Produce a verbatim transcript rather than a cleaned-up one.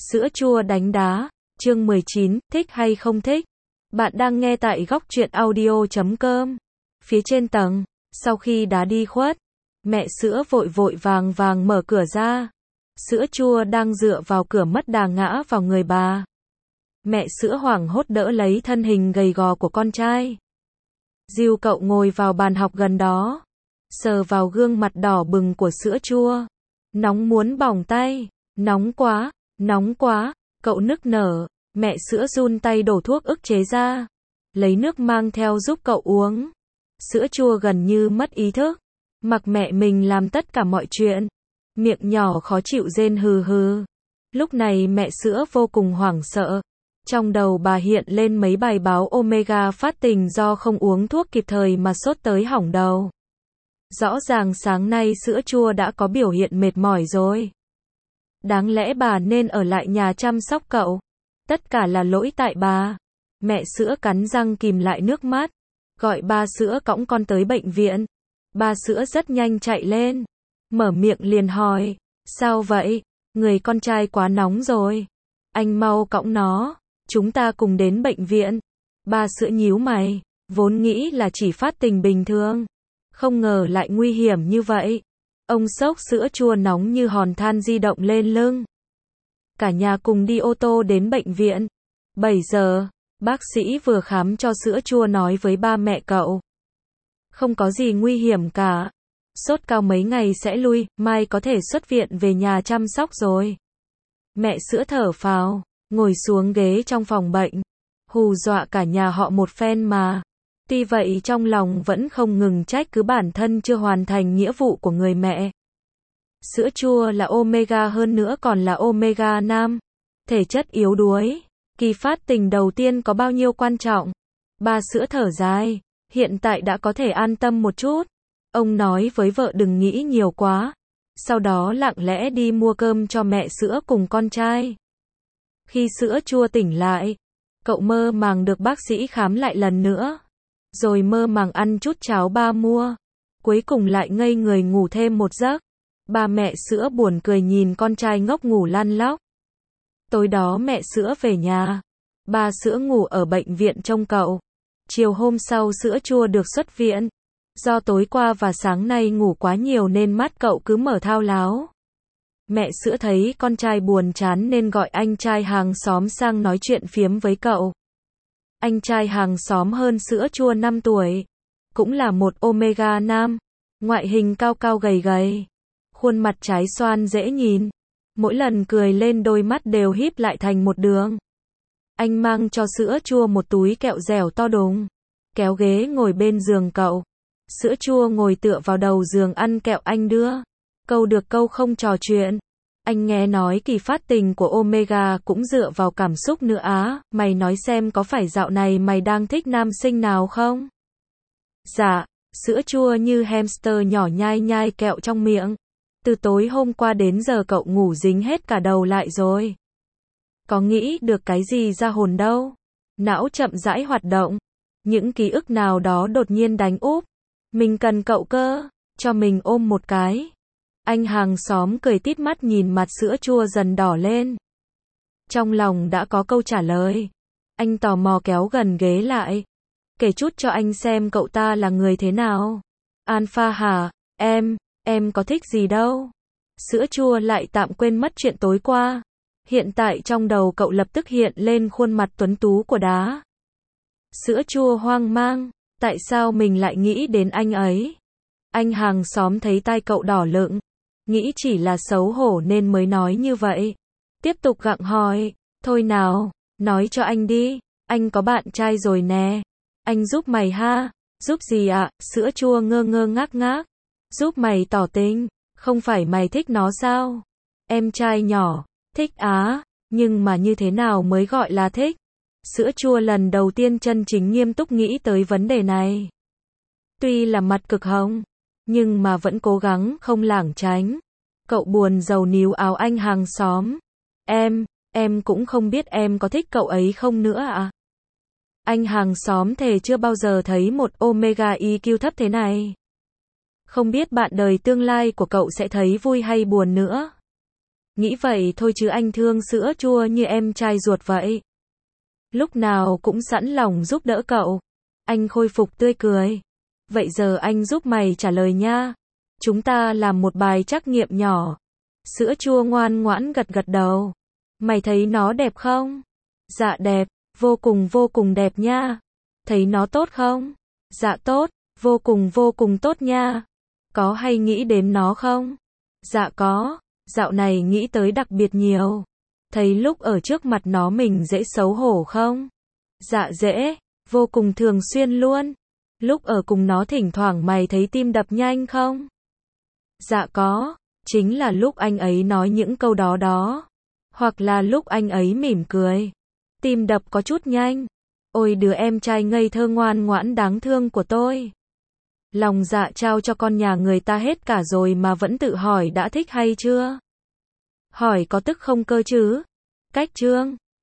Sữa chua đánh đá, chương mười chín, thích hay không thích? Bạn đang nghe tại góc truyện audio chấm com. Phía trên tầng, sau khi đá đi khuất, mẹ sữa vội vội vàng vàng mở cửa ra. Sữa chua đang dựa vào cửa mất đà ngã vào người bà. Mẹ sữa hoảng hốt đỡ lấy thân hình gầy gò của con trai. Dìu cậu ngồi vào bàn học gần đó, sờ vào gương mặt đỏ bừng của sữa chua. Nóng muốn bỏng tay, nóng quá, nóng quá, cậu nức nở. Mẹ sữa run tay đổ thuốc ức chế ra, lấy nước mang theo giúp cậu uống. Sữa chua gần như mất ý thức, mặc mẹ mình làm tất cả mọi chuyện. Miệng nhỏ khó chịu rên hừ hừ. Lúc này mẹ sữa vô cùng hoảng sợ. Trong đầu bà hiện lên mấy bài báo Omega phát tình do không uống thuốc kịp thời mà sốt tới hỏng đầu. Rõ ràng sáng nay sữa chua đã có biểu hiện mệt mỏi rồi. Đáng lẽ bà nên ở lại nhà chăm sóc cậu. Tất cả là lỗi tại bà. Mẹ sữa cắn răng kìm lại nước mắt, gọi ba sữa cõng con tới bệnh viện. Ba sữa rất nhanh chạy lên, mở miệng liền hỏi, sao vậy? Người con trai quá nóng rồi. Anh mau cõng nó, chúng ta cùng đến bệnh viện. Ba sữa nhíu mày, vốn nghĩ là chỉ phát tình bình thường, không ngờ lại nguy hiểm như vậy. Ông xốc sữa chua nóng như hòn than di động lên lưng. Cả nhà cùng đi ô tô đến bệnh viện. bảy giờ, bác sĩ vừa khám cho sữa chua nói với ba mẹ cậu. Không có gì nguy hiểm cả. Sốt cao mấy ngày sẽ lui, mai có thể xuất viện về nhà chăm sóc rồi. Mẹ sữa thở phào, ngồi xuống ghế trong phòng bệnh. Hù dọa cả nhà họ một phen mà. Tuy vậy trong lòng vẫn không ngừng trách cứ bản thân chưa hoàn thành nghĩa vụ của người mẹ. Sữa chua là omega hơn nữa còn là omega năm. Thể chất yếu đuối. Kỳ phát tình đầu tiên có bao nhiêu quan trọng. Ba sữa thở dài. Hiện tại đã có thể an tâm một chút. Ông nói với vợ đừng nghĩ nhiều quá. Sau đó lặng lẽ đi mua cơm cho mẹ sữa cùng con trai. Khi sữa chua tỉnh lại, cậu mơ màng được bác sĩ khám lại lần nữa. Rồi mơ màng ăn chút cháo ba mua. Cuối cùng lại ngây người ngủ thêm một giấc. Ba mẹ sữa buồn cười nhìn con trai ngốc ngủ lăn lóc. Tối đó mẹ sữa về nhà. Ba sữa ngủ ở bệnh viện trông cậu. Chiều hôm sau sữa chua được xuất viện. Do tối qua và sáng nay ngủ quá nhiều nên mắt cậu cứ mở thao láo. Mẹ sữa thấy con trai buồn chán nên gọi anh trai hàng xóm sang nói chuyện phiếm với cậu. Anh trai hàng xóm hơn sữa chua năm tuổi. Cũng là một omega năm. Ngoại hình cao cao gầy gầy. Khuôn mặt trái xoan dễ nhìn. Mỗi lần cười lên đôi mắt đều híp lại thành một đường. Anh mang cho sữa chua một túi kẹo dẻo to đùng. Kéo ghế ngồi bên giường cậu. Sữa chua ngồi tựa vào đầu giường ăn kẹo anh đưa. Câu được câu không trò chuyện. Anh nghe nói kỳ phát tình của omega cũng dựa vào cảm xúc nữa á. Mày nói xem có phải dạo này mày đang thích nam sinh nào không? Dạ. Sữa chua như hamster nhỏ nhai nhai kẹo trong miệng. Từ tối hôm qua đến giờ cậu ngủ dính hết cả đầu lại rồi. Có nghĩ được cái gì ra hồn đâu. Não chậm rãi hoạt động. Những ký ức nào đó đột nhiên đánh úp. Mình cần cậu cơ. Cho mình ôm một cái. Anh hàng xóm cười tít mắt nhìn mặt sữa chua dần đỏ lên. Trong lòng đã có câu trả lời. Anh tò mò kéo gần ghế lại. Kể chút cho anh xem cậu ta là người thế nào. Alpha hả? Em, em có thích gì đâu. Sữa chua lại tạm quên mất chuyện tối qua. Hiện tại trong đầu cậu lập tức hiện lên khuôn mặt tuấn tú của đá. Sữa chua hoang mang. Tại sao mình lại nghĩ đến anh ấy? Anh hàng xóm thấy tai cậu đỏ lựng. Nghĩ chỉ là xấu hổ nên mới nói như vậy. Tiếp tục gặng hỏi. Thôi nào, nói cho anh đi. Anh có bạn trai rồi nè. Anh giúp mày ha. Giúp gì ạ? Sữa chua ngơ ngơ ngác ngác. Giúp mày tỏ tình. Không phải mày thích nó sao? Em trai nhỏ. Thích á. Nhưng mà như thế nào mới gọi là thích? Sữa chua lần đầu tiên chân chính nghiêm túc nghĩ tới vấn đề này. Tuy là mặt cực hồng, nhưng mà vẫn cố gắng không lảng tránh. Cậu buồn rầu níu áo anh hàng xóm. Em, em cũng không biết em có thích cậu ấy không nữa à? Anh hàng xóm thề chưa bao giờ thấy một omega i kiu thấp thế này. Không biết bạn đời tương lai của cậu sẽ thấy vui hay buồn nữa. Nghĩ vậy thôi chứ anh thương sữa chua như em trai ruột vậy. Lúc nào cũng sẵn lòng giúp đỡ cậu. Anh khôi phục tươi cười. Vậy giờ anh giúp mày trả lời nha. Chúng ta làm một bài trắc nghiệm nhỏ. Sữa chua ngoan ngoãn gật gật đầu. Mày thấy nó đẹp không? Dạ đẹp, vô cùng vô cùng đẹp nha. Thấy nó tốt không? Dạ tốt, vô cùng vô cùng tốt nha. Có hay nghĩ đến nó không? Dạ có, dạo này nghĩ tới đặc biệt nhiều. Thấy lúc ở trước mặt nó mình dễ xấu hổ không? Dạ dễ, vô cùng thường xuyên luôn. Lúc ở cùng nó thỉnh thoảng mày thấy tim đập nhanh không? Dạ có, chính là lúc anh ấy nói những câu đó đó. Hoặc là lúc anh ấy mỉm cười. Tim đập có chút nhanh. Ôi đứa em trai ngây thơ ngoan ngoãn đáng thương của tôi. Lòng dạ trao cho con nhà người ta hết cả rồi mà vẫn tự hỏi đã thích hay chưa? Hỏi có tức không cơ chứ? Cách chương